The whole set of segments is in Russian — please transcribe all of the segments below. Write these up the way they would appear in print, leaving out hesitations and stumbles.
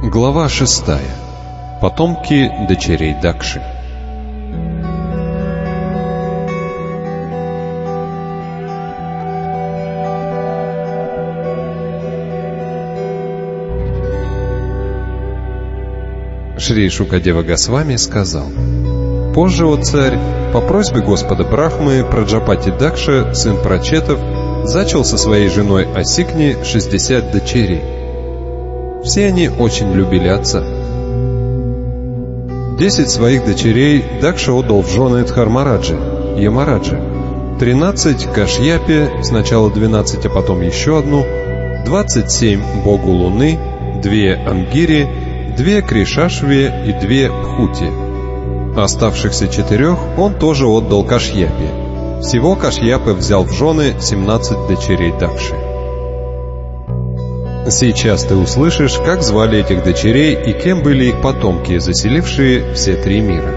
Глава 6. Потомки дочерей Дакши. Шри Шукадева Госвами сказал: «Позже, о царь, по просьбе Господа Брахмы, Праджапати Дакша, сын Прачетов, зачал со своей женой Асикни 60 дочерей. Все они очень любили отца. 10 своих дочерей Дакша отдал в жены Дхармараджи, Ямараджи, 13 Кашьяпе, сначала 12, а потом еще одну, 27 богу Луны, 2 Ангири, 2 Кришашве и 2 Пхути. Оставшихся 4 он тоже отдал Кашьяпе. Всего Кашьяпе взял в жены 17 дочерей Дакши. Сейчас ты услышишь, как звали этих дочерей и кем были их потомки, заселившие все 3 мира.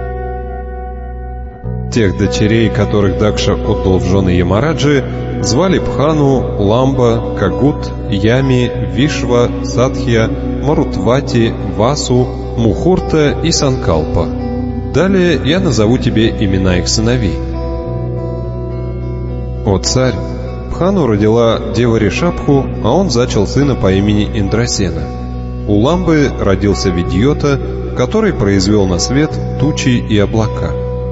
Тех дочерей, которых Дакша отдал в жены Ямараджи, звали Пхану, Ламба, Кагут, Ями, Вишва, Садхья, Марутвати, Васу, Мухурта и Санкалпа. Далее я назову тебе имена их сыновей. О царь, Пхану родила Дева Ришабху, а он зачал сына по имени Индрасена. У Ламбы родился Видьота, который произвел на свет тучи и облака.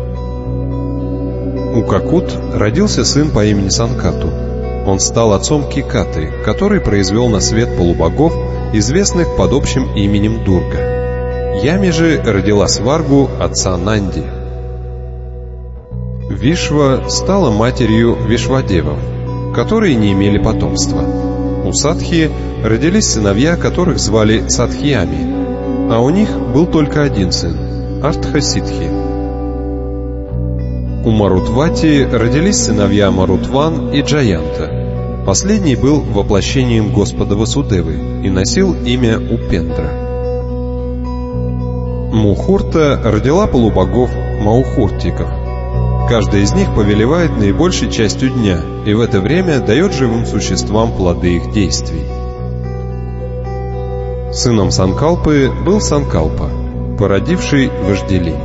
У Какут родился сын по имени Санкату. Он стал отцом Кикаты, который произвел на свет полубогов, известных под общим именем Дурга. Ями же родила Сваргу, отца Нанди. Вишва стала матерью Вишвадевов, которые не имели потомства. У Садхи родились сыновья, которых звали Садхьями, а у них был только один сын – Артхасидхи. У Марутвати родились сыновья Марутван и Джаянта. Последний был воплощением Господа Васудевы и носил имя Упендра. Мухурта родила полубогов Маухуртиков. Каждый из них повелевает наибольшей частью дня и в это время дает живым существам плоды их действий. Сыном Санкалпы был Санкалпа, породивший вожделение.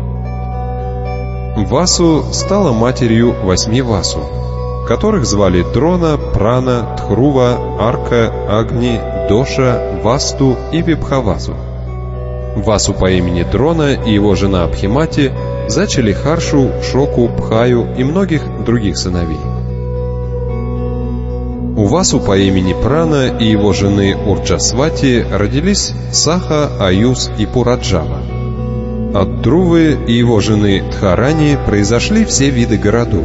Васу стала матерью 8 Васу, которых звали Дрона, Прана, Тхрува, Арка, Агни, Доша, Васту и Вибхавасу. Васу по имени Дрона и его жена Абхимати зачали Харшу, Шоку, Пхаю и многих других сыновей. У Васу по имени Прана и его жены Урджасвати родились Саха, Аюс и Пураджава. От Друвы и его жены Дхарани произошли все виды городов.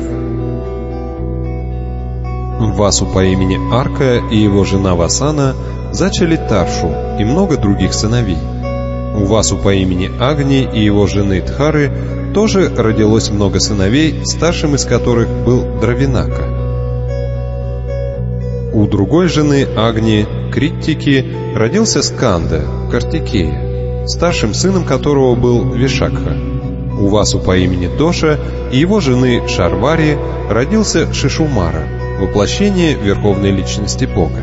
Васу по имени Арка и его жена Васана зачали Таршу и много других сыновей. У Васу по имени Агни и его жены Дхары тоже родилось много сыновей, старшим из которых был Дравинака. У другой жены Агни, Криттики, родился Сканда, Картикея, старшим сыном которого был Вишакха. У Васу по имени Доша и его жены Шарвари родился Шишумара, воплощение верховной личности Бога.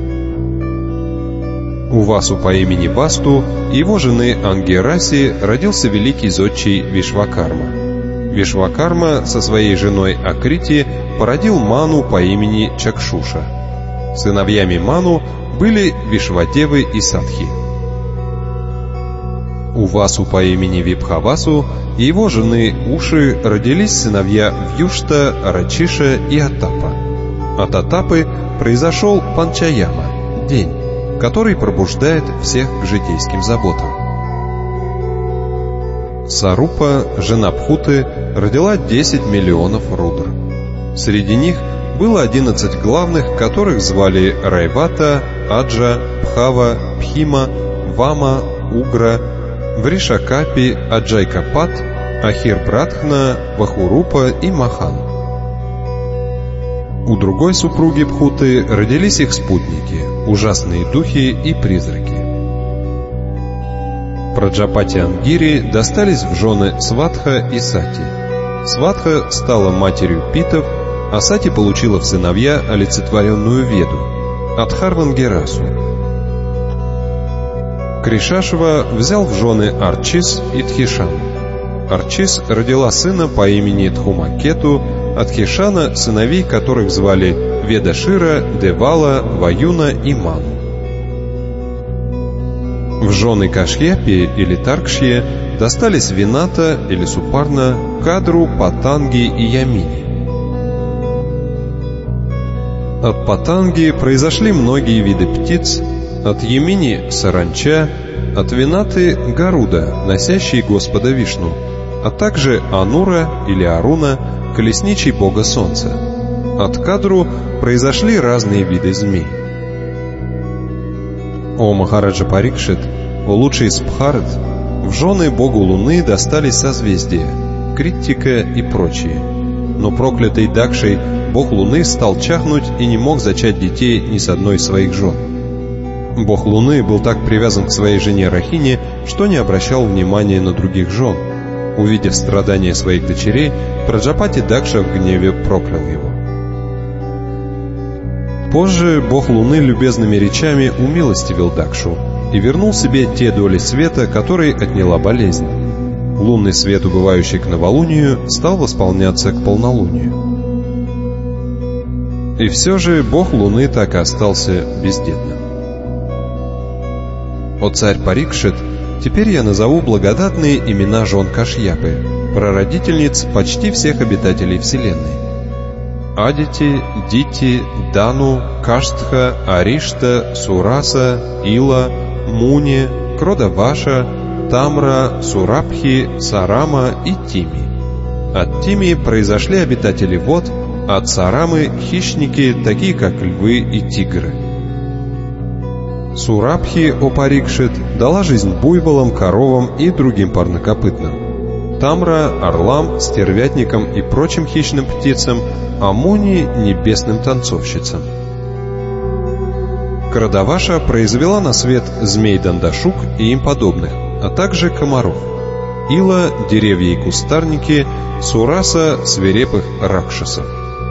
У Васу по имени Васту и его жены Ангераси родился великий зодчий Вишвакарма. Вишвакарма со своей женой Акрити породил Ману по имени Чакшуша. Сыновьями Ману были Вишвадевы и Садхи. У Васу по имени Вибхавасу и его жены Уши родились сыновья Вьюшта, Рачиша и Атапа. От Атапы произошел Панчаяма, день, который пробуждает всех к житейским заботам. Сарупа, жена Пхуты, родила 10 миллионов рудр. Среди них было 11 главных, которых звали Райвата, Аджа, Пхава, Пхима, Вама, Угра, Вришакапи, Аджайкапат, Ахирбратхна, Вахурупа и Махан. У другой супруги Пхуты родились их спутники, ужасные духи и призраки. Праджапати Ангири достались в жены Сватха и Сати. Сватха стала матерью Питов, а Сати получила в сыновья олицетворенную Веду, Адхарвангерасу. Кришашва взял в жены Арчис и Тхишану. Арчис родила сына по имени Тхумакету, от Тхишана сыновей, которых звали Ведашира, Девала, Ваюна и Ману. В жены Кашьяпе или Таркшье достались Вината или Супарна, Кадру, Патанги и Ямини. От Патанги произошли многие виды птиц, от Ямини — саранча, от Винаты — Гаруда, носящий Господа Вишну, а также Анура или Аруна, колесничий бога солнца. От Кадру произошли разные виды змей. О Махараджа Парикшит, о лучший из Бхарат, в жены богу Луны достались созвездия, Криттика и прочие. Но проклятый Дакшей бог Луны стал чахнуть и не мог зачать детей ни с одной из своих жен. Бог Луны был так привязан к своей жене Рахине, что не обращал внимания на других жен. Увидев страдания своих дочерей, Праджапати Дакша в гневе проклял его. Позже бог Луны любезными речами умилостивил Дакшу и вернул себе те доли света, которые отняла болезнь. Лунный свет, убывающий к новолунию, стал восполняться к полнолунию. И все же бог Луны так и остался бездетным. О царь Парикшит, теперь я назову благодатные имена жен Кашьяпы, прародительниц почти всех обитателей Вселенной. Адити, Дити, Дану, Каштха, Аришта, Сураса, Ила, Муни, Кродаваша, Тамра, Сурабхи, Сарама и Тими. От Тими произошли обитатели вод, от Сарамы — хищники, такие как львы и тигры. Сурабхи, о Парикшит, дала жизнь буйволам, коровам и другим парнокопытным. Тамра — орлам, стервятникам и прочим хищным птицам, а Муни — небесным танцовщицам. Крадаваша произвела на свет змей Дандашук и им подобных, а также комаров. Ила — деревья и кустарники, Сураса — свирепых ракшасов.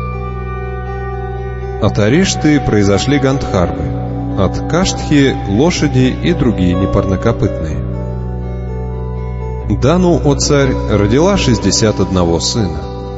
От Аришты произошли Гандхарвы, от Каштхи — лошади и другие непарнокопытные. Дану, о царь, родила 61 сына.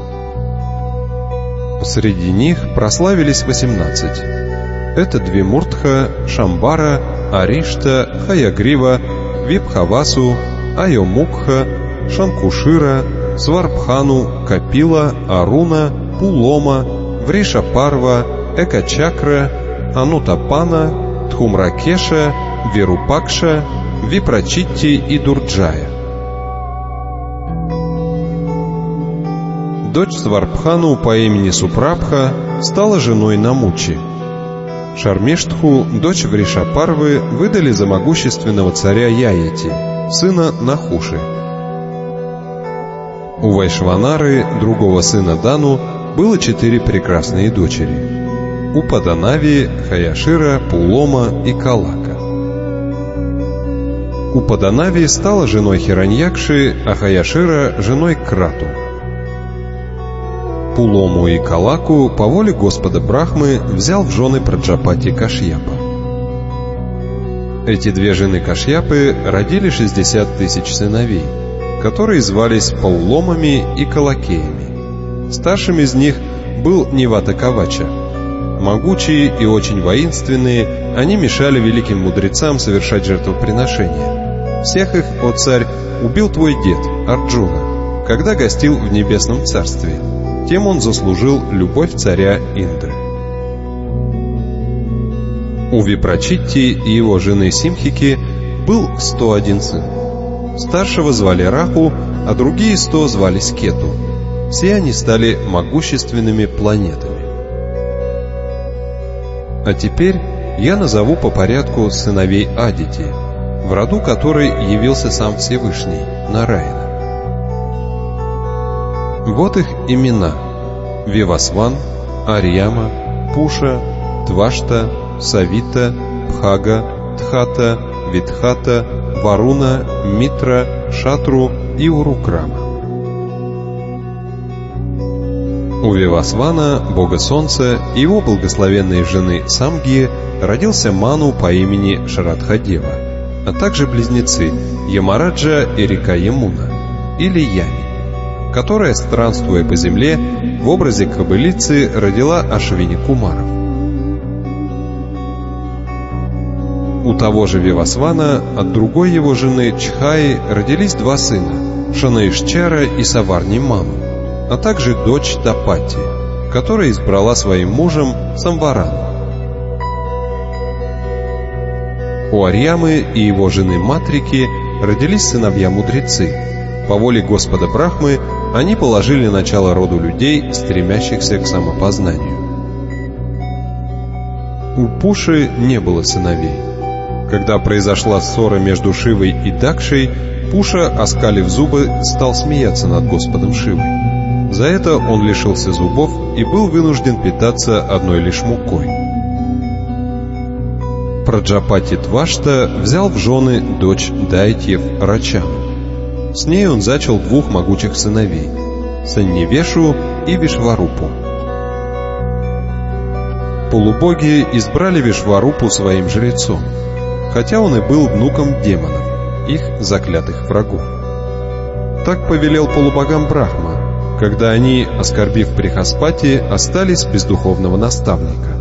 Среди них прославились 18. Это Двимуртха, Шамбара, Аришта, Хаягрива, Випхавасу, Айомукха, Шанкушира, Сварбхану, Капила, Аруна, Пулома, Вришапарва, Экачакра, Анутапана, Тхумракеша, Вирупакша, Випрачитти и Дурджая. Дочь Сварбхану по имени Супрабха стала женой Намучи. Шармиштху, дочь Вришапарвы, выдали за могущественного царя Яяти, сына Нахуши. У Вайшванары, другого сына Дану, было 4 прекрасные дочери: Упаданави, Хаяшира, Пулома и Калака. Упаданави стала женой Хираньякши, а Хаяшира — женой Крату. Пулому и Калаку по воле Господа Брахмы взял в жены Праджапати Кашьяпа. Эти две жены Кашьяпы родили 60 тысяч сыновей, которые звались Пауломами и Калакеями. Старшим из них был Нивата Кавача. Могучие и очень воинственные, они мешали великим мудрецам совершать жертвоприношения. Всех их, о царь, убил твой дед, Арджуна, когда гостил в небесном царстве. Тем он заслужил любовь царя Индры. У Випрачитти и его жены Симхики был 101 сын. Старшего звали Раху, а другие 100 звались Кету. Все они стали могущественными планетами. А теперь я назову по порядку сыновей Адити, в роду которой явился сам Всевышний, Нараяна. Вот их имена: Вивасван, Арьяма, Пуша, Твашта, Савита, Бхага, Тхата, Витхата, Варуна, Митра, Шатру и Урукрама. У Вивасвана, бога солнца, и его благословенной жены Самги родился Ману по имени Шарадхадева. а также близнецы Ямараджа и река Ямуна, или Ями, которая, странствуя по земле, в образе кобылицы родила Ашвини Кумаров. У того же Вивасвана от другой его жены Чхаи родились два сына, Шанаишчара и Саварни Ману, а также дочь Тапати, которая избрала своим мужем Самварану. У Арьямы и его жены Матрики родились сыновья-мудрецы. По воле Господа Брахмы они положили начало роду людей, стремящихся к самопознанию. У Пуши не было сыновей. Когда произошла ссора между Шивой и Дакшей, Пуша, оскалив зубы, стал смеяться над Господом Шивой. За это он лишился зубов и был вынужден питаться одной лишь мукой. Праджапати Твашта взял в жены дочь Дайтьев Рачану. С ней он зачал двух могучих сыновей – Саннивешу и Вишварупу. Полубоги избрали Вишварупу своим жрецом, хотя он и был внуком демонов, их заклятых врагов. Так повелел полубогам Брахма, когда они, оскорбив Брихаспати, остались без духовного наставника.